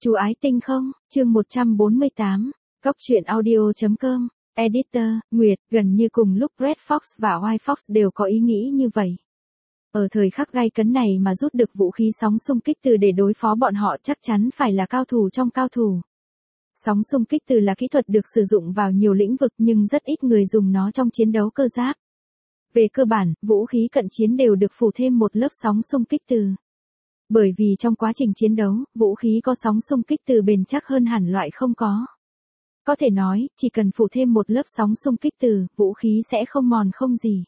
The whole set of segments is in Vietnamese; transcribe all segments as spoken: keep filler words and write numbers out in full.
Chú ái tinh không, chương một trăm bốn mươi tám, Cóc truyện audio chấm com, Editor, Nguyệt, gần như cùng lúc Red Fox và White Fox đều có ý nghĩ như vậy. Ở thời khắc gay cấn này mà rút được vũ khí sóng xung kích từ để đối phó bọn họ chắc chắn phải là cao thủ trong cao thủ. Sóng xung kích từ là kỹ thuật được sử dụng vào nhiều lĩnh vực nhưng rất ít người dùng nó trong chiến đấu cơ giáp. Về cơ bản, vũ khí cận chiến đều được phủ thêm một lớp sóng xung kích từ. Bởi vì trong quá trình chiến đấu, vũ khí có sóng xung kích từ bền chắc hơn hẳn loại không có. Có thể nói, chỉ cần phủ thêm một lớp sóng xung kích từ, vũ khí sẽ không mòn không gì.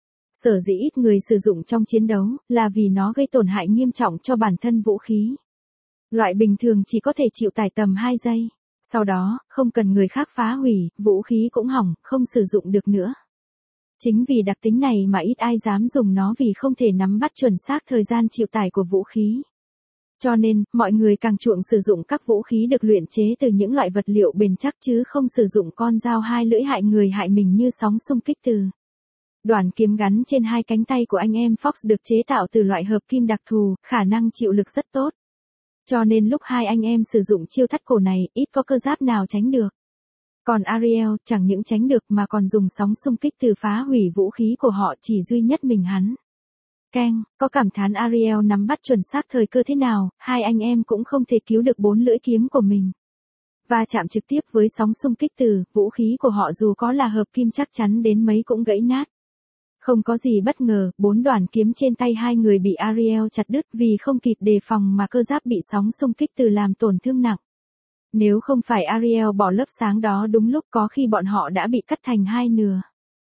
Sở dĩ ít người sử dụng trong chiến đấu, là vì nó gây tổn hại nghiêm trọng cho bản thân vũ khí. Loại bình thường chỉ có thể chịu tải tầm hai giây. Sau đó, không cần người khác phá hủy, vũ khí cũng hỏng, không sử dụng được nữa. Chính vì đặc tính này mà ít ai dám dùng nó vì không thể nắm bắt chuẩn xác thời gian chịu tải của vũ khí. Cho nên, mọi người càng chuộng sử dụng các vũ khí được luyện chế từ những loại vật liệu bền chắc chứ không sử dụng con dao hai lưỡi hại người hại mình như sóng xung kích từ. Đoàn kiếm gắn trên hai cánh tay của anh em Fox được chế tạo từ loại hợp kim đặc thù, khả năng chịu lực rất tốt. Cho nên lúc hai anh em sử dụng chiêu thắt cổ này, ít có cơ giáp nào tránh được. Còn Ariel, chẳng những tránh được mà còn dùng sóng xung kích từ phá hủy vũ khí của họ chỉ duy nhất mình hắn. Keng, có cảm thán Ariel nắm bắt chuẩn xác thời cơ thế nào, hai anh em cũng không thể cứu được bốn lưỡi kiếm của mình. Va chạm trực tiếp với sóng xung kích từ, vũ khí của họ dù có là hợp kim chắc chắn đến mấy cũng gãy nát. Không có gì bất ngờ, bốn đoàn kiếm trên tay hai người bị Ariel chặt đứt vì không kịp đề phòng mà cơ giáp bị sóng xung kích từ làm tổn thương nặng. Nếu không phải Ariel bỏ lớp sáng đó đúng lúc có khi bọn họ đã bị cắt thành hai nửa.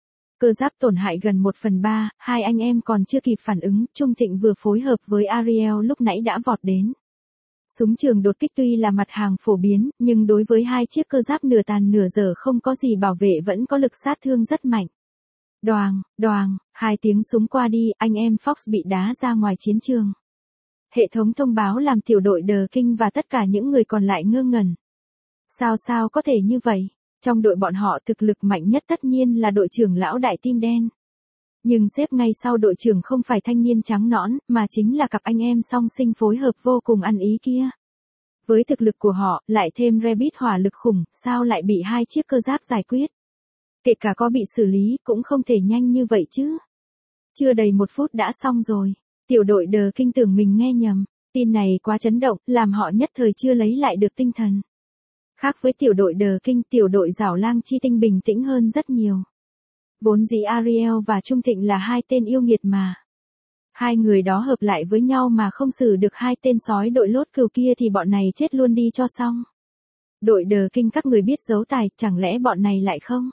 Cơ giáp tổn hại gần một phần ba, hai anh em còn chưa kịp phản ứng, Trung Thịnh vừa phối hợp với Ariel lúc nãy đã vọt đến. Súng trường đột kích tuy là mặt hàng phổ biến, nhưng đối với hai chiếc cơ giáp nửa tàn nửa dở không có gì bảo vệ vẫn có lực sát thương rất mạnh. Đoàng, đoàng, hai tiếng súng qua đi, anh em Fox bị đá ra ngoài chiến trường. Hệ thống thông báo làm tiểu đội đờ kinh và tất cả những người còn lại ngơ ngẩn. Sao sao có thể như vậy? Trong đội bọn họ thực lực mạnh nhất tất nhiên là đội trưởng lão đại tim đen. Nhưng xếp ngay sau đội trưởng không phải thanh niên trắng nõn, mà chính là cặp anh em song sinh phối hợp vô cùng ăn ý kia. Với thực lực của họ, lại thêm Rabbit hỏa lực khủng, sao lại bị hai chiếc cơ giáp giải quyết? Kể cả có bị xử lý, cũng không thể nhanh như vậy chứ. Chưa đầy một phút đã xong rồi. Tiểu đội đờ kinh tưởng mình nghe nhầm. Tin này quá chấn động, làm họ nhất thời chưa lấy lại được tinh thần. Khác với tiểu đội đờ kinh, tiểu đội Giảo Lang Chi Tinh bình tĩnh hơn rất nhiều. Vốn dĩ Ariel và Trung Thịnh là hai tên yêu nghiệt mà. Hai người đó hợp lại với nhau mà không xử được hai tên sói đội lốt cừu kia thì bọn này chết luôn đi cho xong. Đội đờ kinh các người biết giấu tài, chẳng lẽ bọn này lại không?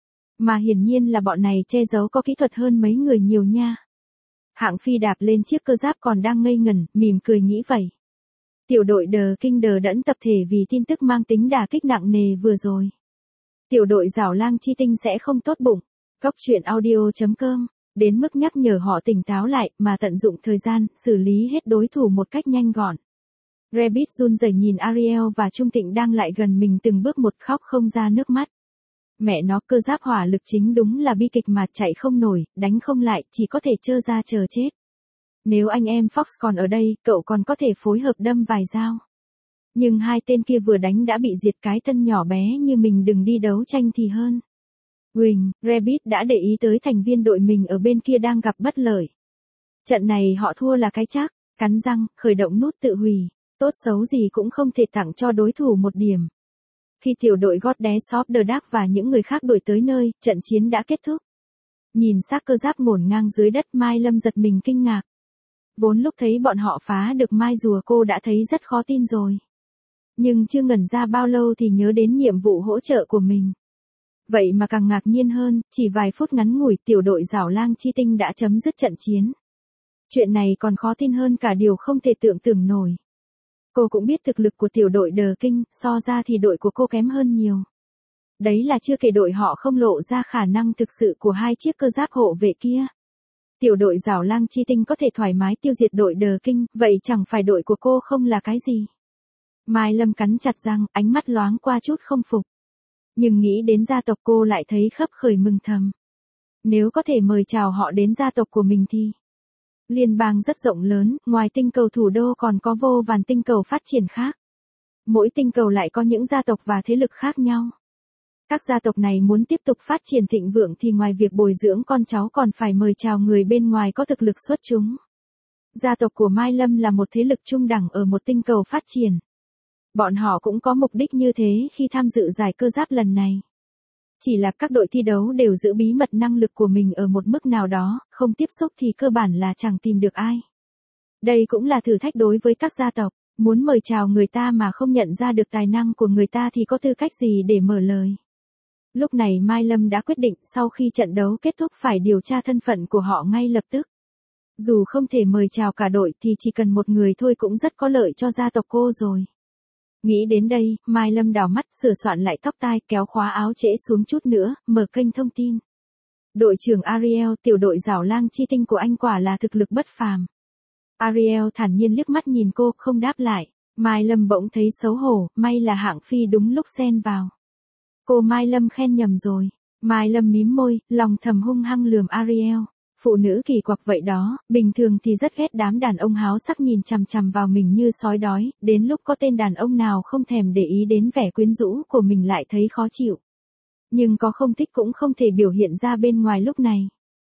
Mà hiển nhiên là bọn này che giấu có kỹ thuật hơn mấy người nhiều nha. Hạng Phi đạp lên chiếc cơ giáp còn đang ngây ngẩn, mỉm cười nghĩ vậy. Tiểu đội đờ kinh đờ đẫn tập thể vì tin tức mang tính đả kích nặng nề vừa rồi. Tiểu đội Giảo Lang Chi Tinh sẽ không tốt bụng. Cóc truyện audio chấm com, đến mức nhắc nhở họ tỉnh táo lại mà tận dụng thời gian, xử lý hết đối thủ một cách nhanh gọn. Rabbit run rẩy nhìn Ariel và Trung Thịnh đang lại gần mình từng bước một khóc không ra nước mắt. Mẹ nó, cơ giáp hỏa lực chính đúng là bi kịch mà chạy không nổi, đánh không lại, chỉ có thể trơ ra chờ chết. Nếu anh em Fox còn ở đây, cậu còn có thể phối hợp đâm vài dao. Nhưng hai tên kia vừa đánh đã bị diệt, cái thân nhỏ bé như mình đừng đi đấu tranh thì hơn. Quỳnh, Rabbit đã để ý tới thành viên đội mình ở bên kia đang gặp bất lợi. Trận này họ thua là cái chắc, cắn răng, khởi động nút tự hủy, tốt xấu gì cũng không thể tặng cho đối thủ một điểm. Khi tiểu đội Goddess of the Dark và những người khác đuổi tới nơi, trận chiến đã kết thúc. Nhìn xác cơ giáp ngổn ngang dưới đất, Mai Lâm giật mình kinh ngạc. Vốn lúc thấy bọn họ phá được mai rùa cô đã thấy rất khó tin rồi. Nhưng chưa ngẩn ra bao lâu thì nhớ đến nhiệm vụ hỗ trợ của mình. Vậy mà càng ngạc nhiên hơn, chỉ vài phút ngắn ngủi tiểu đội Giảo Lang Chi Tinh đã chấm dứt trận chiến. Chuyện này còn khó tin hơn cả điều không thể tưởng tượng nổi. Cô cũng biết thực lực của tiểu đội đờ kinh, so ra thì đội của cô kém hơn nhiều. Đấy là chưa kể đội họ không lộ ra khả năng thực sự của hai chiếc cơ giáp hộ vệ kia. Tiểu đội Giảo Lang Chi Tinh có thể thoải mái tiêu diệt đội đờ kinh, vậy chẳng phải đội của cô không là cái gì. Mai Lâm cắn chặt răng, ánh mắt loáng qua chút không phục. Nhưng nghĩ đến gia tộc cô lại thấy khấp khởi mừng thầm. Nếu có thể mời chào họ đến gia tộc của mình thì... Liên bang rất rộng lớn, ngoài tinh cầu thủ đô còn có vô vàn tinh cầu phát triển khác. Mỗi tinh cầu lại có những gia tộc và thế lực khác nhau. Các gia tộc này muốn tiếp tục phát triển thịnh vượng thì ngoài việc bồi dưỡng con cháu còn phải mời chào người bên ngoài có thực lực xuất chúng. Gia tộc của Mai Lâm là một thế lực trung đẳng ở một tinh cầu phát triển. Bọn họ cũng có mục đích như thế khi tham dự giải cơ giáp lần này. Chỉ là các đội thi đấu đều giữ bí mật năng lực của mình ở một mức nào đó, không tiếp xúc thì cơ bản là chẳng tìm được ai. Đây cũng là thử thách đối với các gia tộc, muốn mời chào người ta mà không nhận ra được tài năng của người ta thì có tư cách gì để mở lời. Lúc này Mai Lâm đã quyết định sau khi trận đấu kết thúc phải điều tra thân phận của họ ngay lập tức. Dù không thể mời chào cả đội thì chỉ cần một người thôi cũng rất có lợi cho gia tộc cô rồi. Nghĩ đến đây, Mai Lâm đảo mắt sửa soạn lại tóc tai kéo khóa áo trễ xuống chút nữa, mở kênh thông tin. Đội trưởng Ariel, tiểu đội giảo lang chi tinh của anh quả là thực lực bất phàm. Ariel thản nhiên liếc mắt nhìn cô, không đáp lại. Mai Lâm bỗng thấy xấu hổ, may là Hạng Phi đúng lúc xen vào. Cô Mai Lâm khen nhầm rồi. Mai Lâm mím môi, lòng thầm hung hăng lườm Ariel. Phụ nữ kỳ quặc vậy đó, bình thường thì rất ghét đám đàn ông háo sắc nhìn chằm chằm vào mình như sói đói, đến lúc có tên đàn ông nào không thèm để ý đến vẻ quyến rũ của mình lại thấy khó chịu. Nhưng có không thích cũng không thể biểu hiện ra bên ngoài lúc này.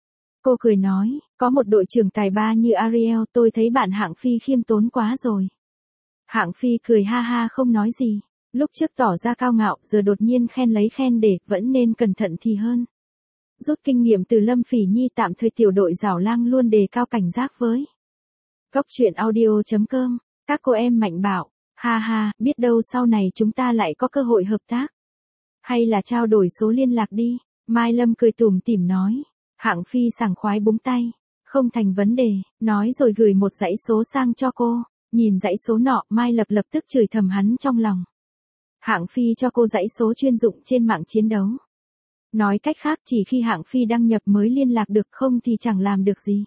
Cô cười nói, có một đội trưởng tài ba như Ariel, tôi thấy bạn Hạng Phi khiêm tốn quá rồi. Hạng Phi cười ha ha không nói gì, lúc trước tỏ ra cao ngạo, giờ đột nhiên khen lấy khen để, vẫn nên cẩn thận thì hơn. Rút kinh nghiệm từ Lâm Phỉ Nhi, tạm thời tiểu đội giảo lang luôn đề cao cảnh giác với. Góc truyện audio chấm com, các cô em mạnh bạo, ha ha, biết đâu sau này chúng ta lại có cơ hội hợp tác. Hay là trao đổi số liên lạc đi, Mai Lâm cười tủm tỉm nói. Hạng Phi sảng khoái búng tay, không thành vấn đề, nói rồi gửi một dãy số sang cho cô. Nhìn dãy số nọ, Mai Lập lập tức chửi thầm hắn trong lòng. Hạng Phi cho cô dãy số chuyên dụng trên mạng chiến đấu. Nói cách khác chỉ khi Hạng Phi đăng nhập mới liên lạc được, không thì chẳng làm được gì.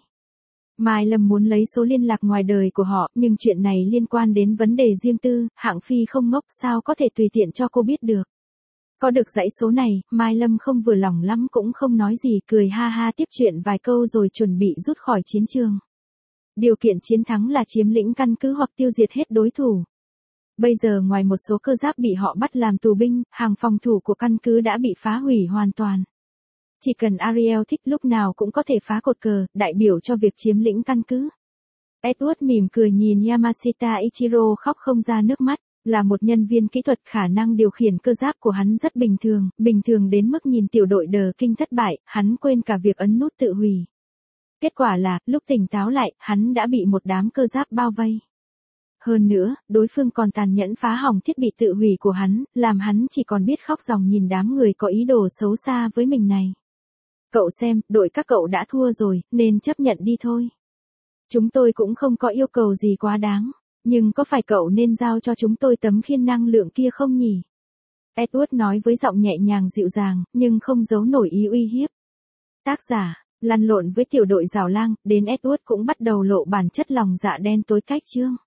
Mai Lâm muốn lấy số liên lạc ngoài đời của họ, nhưng chuyện này liên quan đến vấn đề riêng tư, Hạng Phi không ngốc sao có thể tùy tiện cho cô biết được. Có được dãy số này, Mai Lâm không vừa lòng lắm cũng không nói gì, cười ha ha tiếp chuyện vài câu rồi chuẩn bị rút khỏi chiến trường. Điều kiện chiến thắng là chiếm lĩnh căn cứ hoặc tiêu diệt hết đối thủ. Bây giờ ngoài một số cơ giáp bị họ bắt làm tù binh, hàng phòng thủ của căn cứ đã bị phá hủy hoàn toàn. Chỉ cần Ariel thích lúc nào cũng có thể phá cột cờ, đại biểu cho việc chiếm lĩnh căn cứ. Edward mỉm cười nhìn Yamashita Ichiro khóc không ra nước mắt, là một nhân viên kỹ thuật, khả năng điều khiển cơ giáp của hắn rất bình thường, bình thường đến mức nhìn tiểu đội đờ kinh thất bại, hắn quên cả việc ấn nút tự hủy. Kết quả là, lúc tỉnh táo lại, hắn đã bị một đám cơ giáp bao vây. Hơn nữa, đối phương còn tàn nhẫn phá hỏng thiết bị tự hủy của hắn, làm hắn chỉ còn biết khóc ròng nhìn đám người có ý đồ xấu xa với mình này. Cậu xem, đội các cậu đã thua rồi, nên chấp nhận đi thôi. Chúng tôi cũng không có yêu cầu gì quá đáng, nhưng có phải cậu nên giao cho chúng tôi tấm khiên năng lượng kia không nhỉ? Edward nói với giọng nhẹ nhàng dịu dàng, nhưng không giấu nổi ý uy hiếp. Tác giả, lăn lộn với tiểu đội giảo lang, đến Edward cũng bắt đầu lộ bản chất lòng dạ đen tối cách chương.